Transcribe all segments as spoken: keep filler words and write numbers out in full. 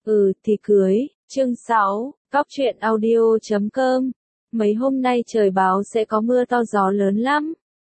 Ừ thì cưới, chương sáu, Cóc truyện audio chấm com. Mấy hôm nay trời báo sẽ có mưa to gió lớn lắm.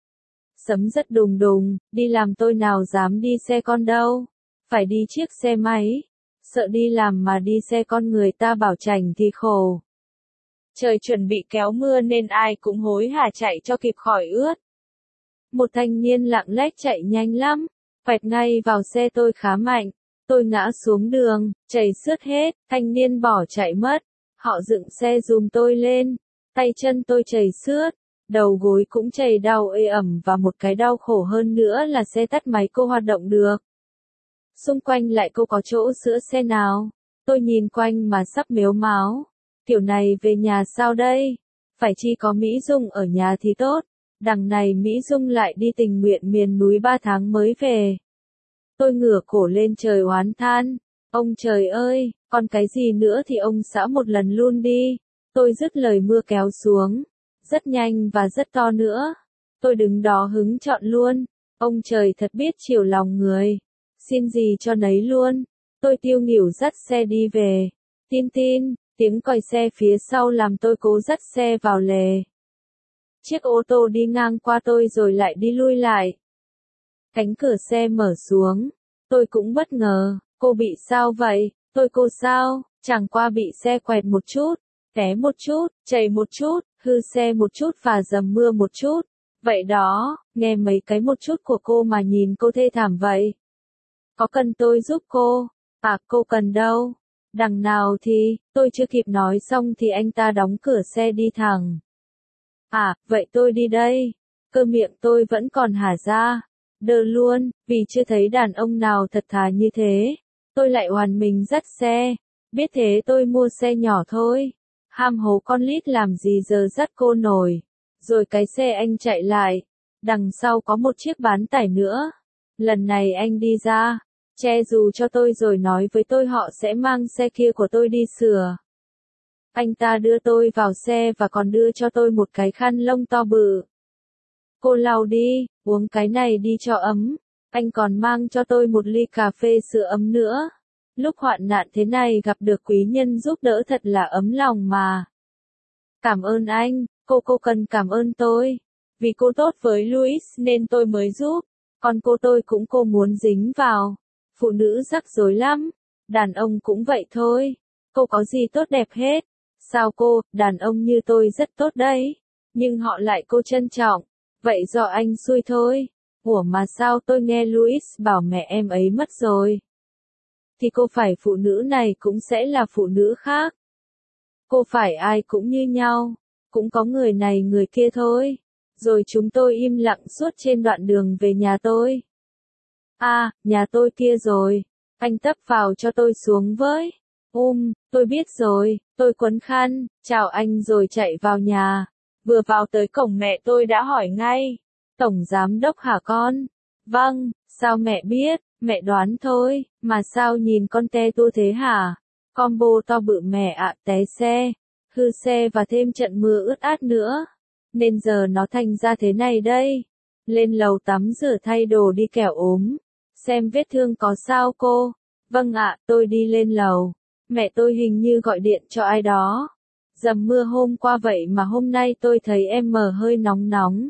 Sấm rất đùng đùng, đi làm tôi nào dám đi xe con đâu. Phải đi chiếc xe máy. Sợ đi làm mà đi xe con người ta bảo chảnh thì khổ. Trời chuẩn bị kéo mưa nên ai cũng hối hả chạy cho kịp khỏi ướt. Một thanh niên lạng lách chạy nhanh lắm, quẹt ngay vào xe tôi khá mạnh. Tôi ngã xuống đường, chảy xước hết, thanh niên bỏ chạy mất. Họ dựng xe giùm tôi lên, tay chân tôi chảy xước, đầu gối cũng chảy đau ê ẩm và một cái đau khổ hơn nữa là xe tắt máy cô hoạt động được. Xung quanh lại cô có chỗ sửa xe nào? Tôi nhìn quanh mà sắp mếu máo. Kiểu này về nhà sao đây? Phải chi có Mỹ Dung ở nhà thì tốt. Đằng này Mỹ Dung lại đi tình nguyện miền núi ba tháng mới về. Tôi ngửa cổ lên trời oán than. Ông trời ơi, còn cái gì nữa thì ông xã một lần luôn đi. Tôi dứt lời mưa kéo xuống. Rất nhanh và rất to nữa. Tôi đứng đó hứng chọn luôn. Ông trời thật biết chiều lòng người. Xin gì cho nấy luôn. Tôi tiêu nghỉu dắt xe đi về. Tin tin, tiếng còi xe phía sau làm tôi cố dắt xe vào lề. Chiếc ô tô đi ngang qua tôi rồi lại đi lui lại. Cánh cửa xe mở xuống. Tôi cũng bất ngờ. Cô bị sao vậy? Tôi cô sao? Chẳng qua bị xe quẹt một chút, té một chút, chảy một chút, hư xe một chút và dầm mưa một chút. Vậy đó, nghe mấy cái một chút của cô mà nhìn cô thê thảm vậy. Có cần tôi giúp cô? À cô cần đâu? Đằng nào thì, tôi chưa kịp nói xong thì anh ta đóng cửa xe đi thẳng. À, vậy tôi đi đây. Cơ miệng tôi vẫn còn hả ra. Đơ luôn, vì chưa thấy đàn ông nào thật thà như thế. Tôi lại hoàn mình dắt xe. Biết thế tôi mua xe nhỏ thôi. Ham hố con lít làm gì giờ dắt cô nổi. Rồi cái xe anh chạy lại. Đằng sau có một chiếc bán tải nữa. Lần này anh đi ra, che dù cho tôi rồi nói với tôi họ sẽ mang xe kia của tôi đi sửa. Anh ta đưa tôi vào xe và còn đưa cho tôi một cái khăn lông to bự. Cô lau đi, uống cái này đi cho ấm. Anh còn mang cho tôi một ly cà phê sữa ấm nữa. Lúc hoạn nạn thế này gặp được quý nhân giúp đỡ thật là ấm lòng mà. Cảm ơn anh, cô cô cần cảm ơn tôi. Vì cô tốt với Louis nên tôi mới giúp. Còn cô tôi cũng cô muốn dính vào. Phụ nữ rắc rối lắm. Đàn ông cũng vậy thôi. Cô có gì tốt đẹp hết. Sao cô, đàn ông như tôi rất tốt đấy. Nhưng họ lại cô trân trọng. Vậy do anh xui thôi. Ủa mà sao tôi nghe Louis bảo mẹ em ấy mất rồi. Thì cô phải phụ nữ này cũng sẽ là phụ nữ khác. Cô phải ai cũng như nhau. Cũng có người này người kia thôi. Rồi chúng tôi im lặng suốt trên đoạn đường về nhà tôi. À, nhà tôi kia rồi. Anh tấp vào cho tôi xuống với. Um, tôi biết rồi. Tôi quấn khăn, chào anh rồi chạy vào nhà. Vừa vào tới cổng mẹ tôi đã hỏi ngay. Tổng giám đốc hả con? Vâng, sao mẹ biết? Mẹ đoán thôi, mà sao nhìn con te tua thế hả? Combo to bự mẹ ạ, té xe, hư xe và thêm trận mưa ướt át nữa. Nên giờ nó thành ra thế này đây. Lên lầu tắm rửa thay đồ đi kẻo ốm. Xem vết thương có sao cô? Vâng ạ, tôi đi lên lầu. Mẹ tôi hình như gọi điện cho ai đó. Dầm mưa hôm qua vậy mà hôm nay tôi thấy em mờ hơi nóng nóng.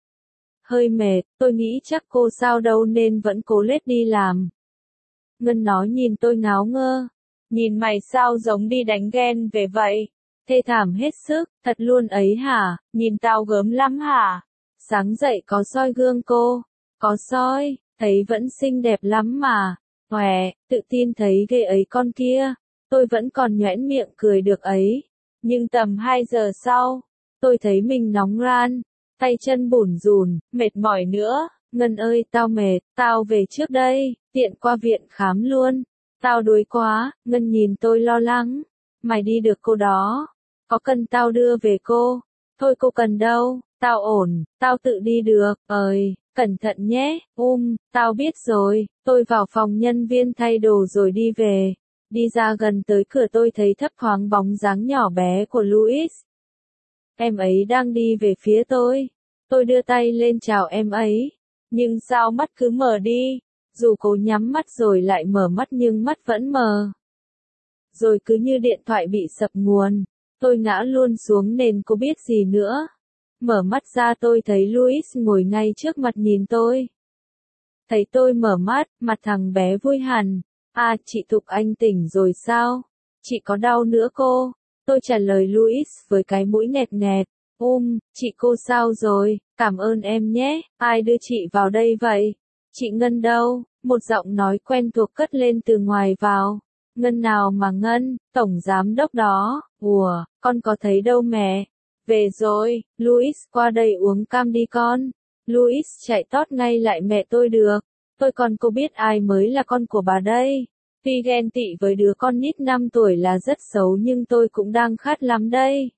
Hơi mệt, tôi nghĩ chắc cô sao đâu nên vẫn cố lết đi làm. Ngân nói nhìn tôi ngáo ngơ. Nhìn mày sao giống đi đánh ghen về vậy? Thê thảm hết sức, thật luôn ấy hả? Nhìn tao gớm lắm hả? Sáng dậy có soi gương cô? Có soi, thấy vẫn xinh đẹp lắm mà. Hòe, tự tin thấy ghê ấy con kia. Tôi vẫn còn nhoẻn miệng cười được ấy. Nhưng tầm hai giờ sau, tôi thấy mình nóng ran. Tay chân bủn rủn, mệt mỏi nữa. Ngân ơi tao mệt, tao về trước đây, tiện qua viện khám luôn. Tao đuối quá, Ngân nhìn tôi lo lắng. Mày đi được cô đó. Có cần tao đưa về cô? Thôi cô cần đâu, tao ổn, tao tự đi được. Ơi, cẩn thận nhé, um, tao biết rồi. Tôi vào phòng nhân viên thay đồ rồi đi về. Đi ra gần tới cửa tôi thấy thấp thoáng bóng dáng nhỏ bé của Louis. Em ấy đang đi về phía tôi. Tôi đưa tay lên chào em ấy. Nhưng sao mắt cứ mờ đi? Dù cố nhắm mắt rồi lại mở mắt nhưng mắt vẫn mờ. rồi cứ như điện thoại bị sập nguồn. Tôi ngã luôn xuống nền, cô biết gì nữa. Mở mắt ra tôi thấy Louis ngồi ngay trước mặt nhìn tôi. Thấy tôi mở mắt, mặt thằng bé vui hẳn. À, chị Thục Anh tỉnh rồi sao? Chị có đau nữa cô? Tôi trả lời Louis với cái mũi nghẹt nghẹt. Um, chị cô sao rồi? Cảm ơn em nhé. Ai đưa chị vào đây vậy? Chị Ngân đâu? Một giọng nói quen thuộc cất lên từ ngoài vào. Ngân nào mà Ngân, tổng giám đốc đó. Ủa, con có thấy đâu mẹ. Về rồi, Louis qua đây uống cam đi con. Louis chạy tót ngay lại mẹ tôi được. Tôi còn cô biết ai mới là con của bà đây. Tuy ghen tị với đứa con nít năm tuổi là rất xấu nhưng tôi cũng đang khát lắm đây.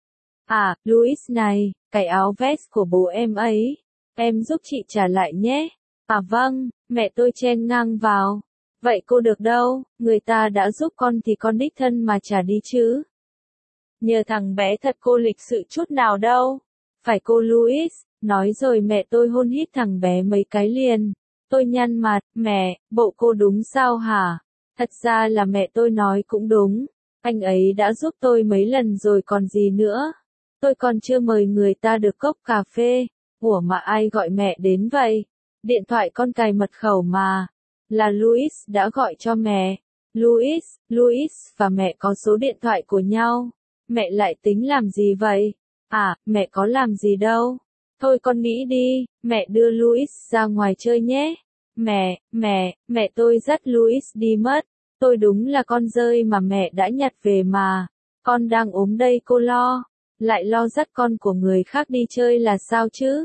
À, Louis này, cái áo vest của bố em ấy. Em giúp chị trả lại nhé. À vâng, mẹ tôi chen ngang vào. Vậy cô được đâu, người ta đã giúp con thì con đích thân mà trả đi chứ. Nhờ thằng bé thật cô lịch sự chút nào đâu. Phải cô Louis, nói rồi mẹ tôi hôn hít thằng bé mấy cái liền. Tôi nhăn mặt, mẹ, bộ cô đúng sao hả? Thật ra là mẹ tôi nói cũng đúng. Anh ấy đã giúp tôi mấy lần rồi còn gì nữa. Tôi còn chưa mời người ta được cốc cà phê. Ủa mà ai gọi mẹ đến vậy? Điện thoại con cài mật khẩu mà. Là Louis đã gọi cho mẹ. Louis, Louis và mẹ có số điện thoại của nhau. Mẹ lại tính làm gì vậy? À, mẹ có làm gì đâu. Thôi con nghĩ đi, mẹ đưa Louis ra ngoài chơi nhé. Mẹ, mẹ, mẹ tôi dắt Louis đi mất. Tôi đúng là con dơi mà mẹ đã nhặt về mà. Con đang ốm đây cô lo. Lại lo dắt con của người khác đi chơi là sao chứ?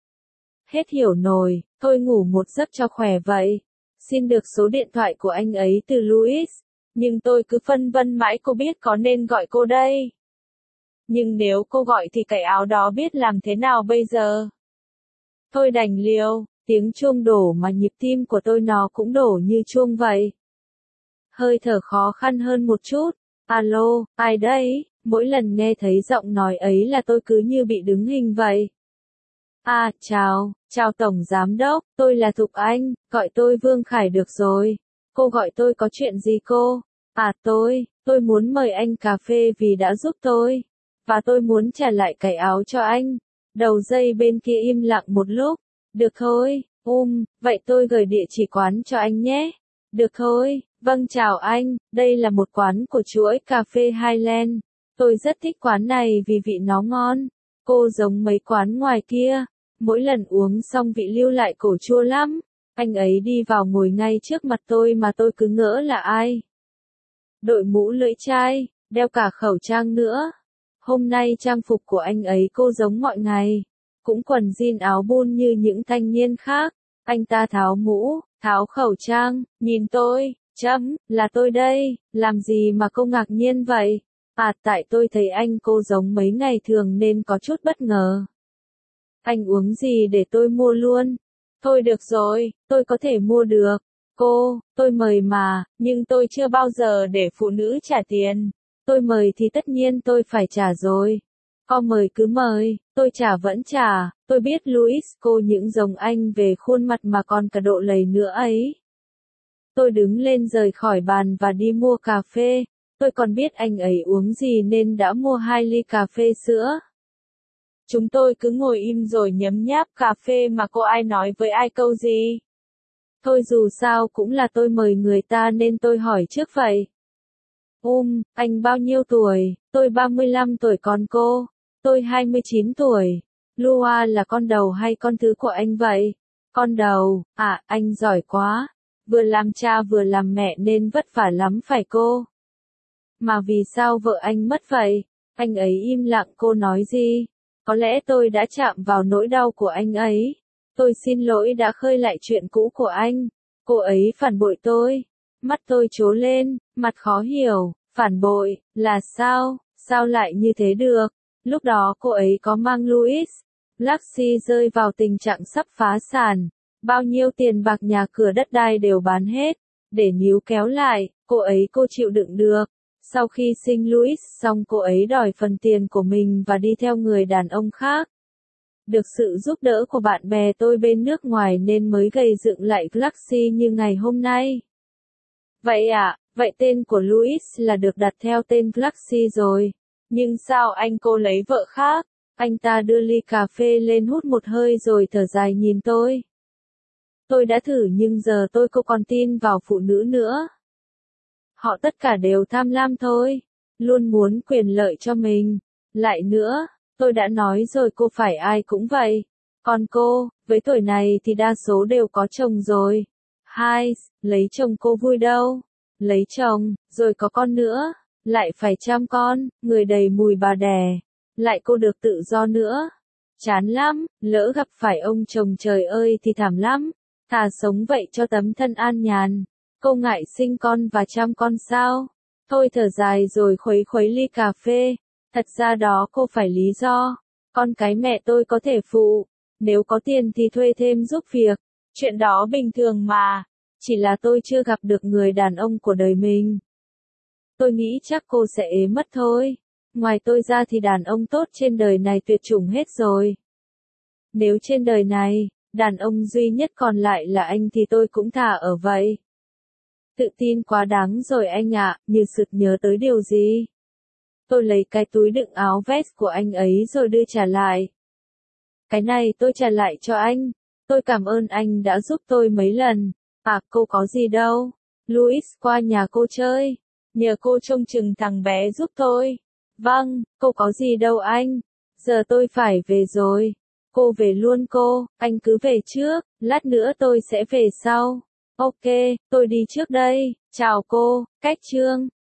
Hết hiểu nổi, thôi ngủ một giấc cho khỏe vậy. Xin được số điện thoại của anh ấy từ Louis. Nhưng tôi cứ phân vân mãi cô biết có nên gọi cô đây. Nhưng nếu cô gọi thì cái áo đó biết làm thế nào bây giờ? Thôi đành liều, tiếng chuông đổ mà nhịp tim của tôi nó cũng đổ như chuông vậy. Hơi thở khó khăn hơn một chút. Alo, ai đấy? Mỗi lần nghe thấy giọng nói ấy là tôi cứ như bị đứng hình vậy. À, chào, chào Tổng Giám Đốc, tôi là Thục Anh, gọi tôi Vương Khải được rồi. Cô gọi tôi có chuyện gì cô? À tôi, tôi muốn mời anh cà phê vì đã giúp tôi. Và tôi muốn trả lại cái áo cho anh. Đầu dây bên kia im lặng một lúc. Được thôi, um, vậy tôi gửi địa chỉ quán cho anh nhé. Được thôi, vâng chào anh, đây là một quán của chuỗi cà phê Highland. Tôi rất thích quán này vì vị nó ngon. Cô giống mấy quán ngoài kia. Mỗi lần uống xong vị lưu lại cổ chua lắm. Anh ấy đi vào ngồi ngay trước mặt tôi mà tôi cứ ngỡ là ai. Đội mũ lưỡi chai, đeo cả khẩu trang nữa. Hôm nay trang phục của anh ấy cô giống mọi ngày. Cũng quần jean áo bun như những thanh niên khác. Anh ta tháo mũ, tháo khẩu trang, nhìn tôi, chấm, là tôi đây, làm gì mà cô ngạc nhiên vậy? À tại tôi thấy anh cô giống mấy ngày thường nên có chút bất ngờ. Anh uống gì để tôi mua luôn? Thôi được rồi, tôi có thể mua được. Cô, tôi mời mà, nhưng tôi chưa bao giờ để phụ nữ trả tiền. Tôi mời thì tất nhiên tôi phải trả rồi. Có mời cứ mời, tôi trả vẫn trả. Tôi biết Louis cô những giống anh về khuôn mặt mà còn cả độ lầy nữa ấy. Tôi đứng lên rời khỏi bàn và đi mua cà phê. Tôi còn biết anh ấy uống gì nên đã mua hai ly cà phê sữa. Chúng tôi cứ ngồi im rồi nhấm nháp cà phê mà cô ai nói với ai câu gì. Thôi dù sao cũng là tôi mời người ta nên tôi hỏi trước vậy. Um, anh bao nhiêu tuổi? Tôi ba mươi lăm tuổi còn cô. Tôi hai mươi chín tuổi. Lua là con đầu hay con thứ của anh vậy? Con đầu, à, anh giỏi quá. Vừa làm cha vừa làm mẹ nên vất vả lắm phải cô? Mà vì sao vợ anh mất vậy? Anh ấy im lặng cô nói gì? Có lẽ tôi đã chạm vào nỗi đau của anh ấy. Tôi xin lỗi đã khơi lại chuyện cũ của anh. Cô ấy phản bội tôi. Mắt tôi trố lên, mặt khó hiểu. Phản bội, là sao? Sao lại như thế được? Lúc đó cô ấy có mang Louis. Luxy rơi vào tình trạng sắp phá sản. Bao nhiêu tiền bạc nhà cửa đất đai đều bán hết. Để níu kéo lại, cô ấy cô chịu đựng được. Sau khi sinh Louis xong cô ấy đòi phần tiền của mình và đi theo người đàn ông khác. Được sự giúp đỡ của bạn bè tôi bên nước ngoài nên mới gầy dựng lại Luxy như ngày hôm nay. Vậy à, Vậy tên của Louis là được đặt theo tên Clarksy rồi. Nhưng sao anh cô lấy vợ khác? Anh ta đưa ly cà phê lên hút một hơi rồi thở dài nhìn tôi. Tôi đã thử nhưng giờ tôi không còn tin vào phụ nữ nữa. Họ tất cả đều tham lam thôi. Luôn muốn quyền lợi cho mình. Lại nữa, tôi đã nói rồi cô phải ai cũng vậy. Còn cô, với tuổi này thì đa số đều có chồng rồi. Hai, lấy chồng cô vui đâu. Lấy chồng, rồi có con nữa. Lại phải chăm con, người đầy mùi bà đẻ. Lại cô được tự do nữa. Chán lắm, lỡ gặp phải ông chồng trời ơi thì thảm lắm. Thà sống vậy cho tấm thân an nhàn. Cô ngại sinh con và chăm con sao? Thôi thở dài rồi khuấy khuấy ly cà phê. Thật ra đó cô phải lý do. Con cái mẹ tôi có thể phụ. Nếu có tiền thì thuê thêm giúp việc. Chuyện đó bình thường mà. Chỉ là tôi chưa gặp được người đàn ông của đời mình. Tôi nghĩ chắc cô sẽ ế mất thôi. Ngoài tôi ra thì đàn ông tốt trên đời này tuyệt chủng hết rồi. Nếu trên đời này, đàn ông duy nhất còn lại là anh thì tôi cũng thà ở vậy. Tự tin quá đáng rồi anh ạ, như sực nhớ tới điều gì. Tôi lấy cái túi đựng áo vest của anh ấy rồi đưa trả lại. Cái này tôi trả lại cho anh. Tôi cảm ơn anh đã giúp tôi mấy lần. À, cô có gì đâu. Louis qua nhà cô chơi. Nhờ cô trông chừng thằng bé giúp tôi. Vâng, cô có gì đâu anh. Giờ tôi phải về rồi. Cô về luôn cô, anh cứ về trước, lát nữa tôi sẽ về sau. Ok, tôi đi trước đây. Chào cô, Cách Trương.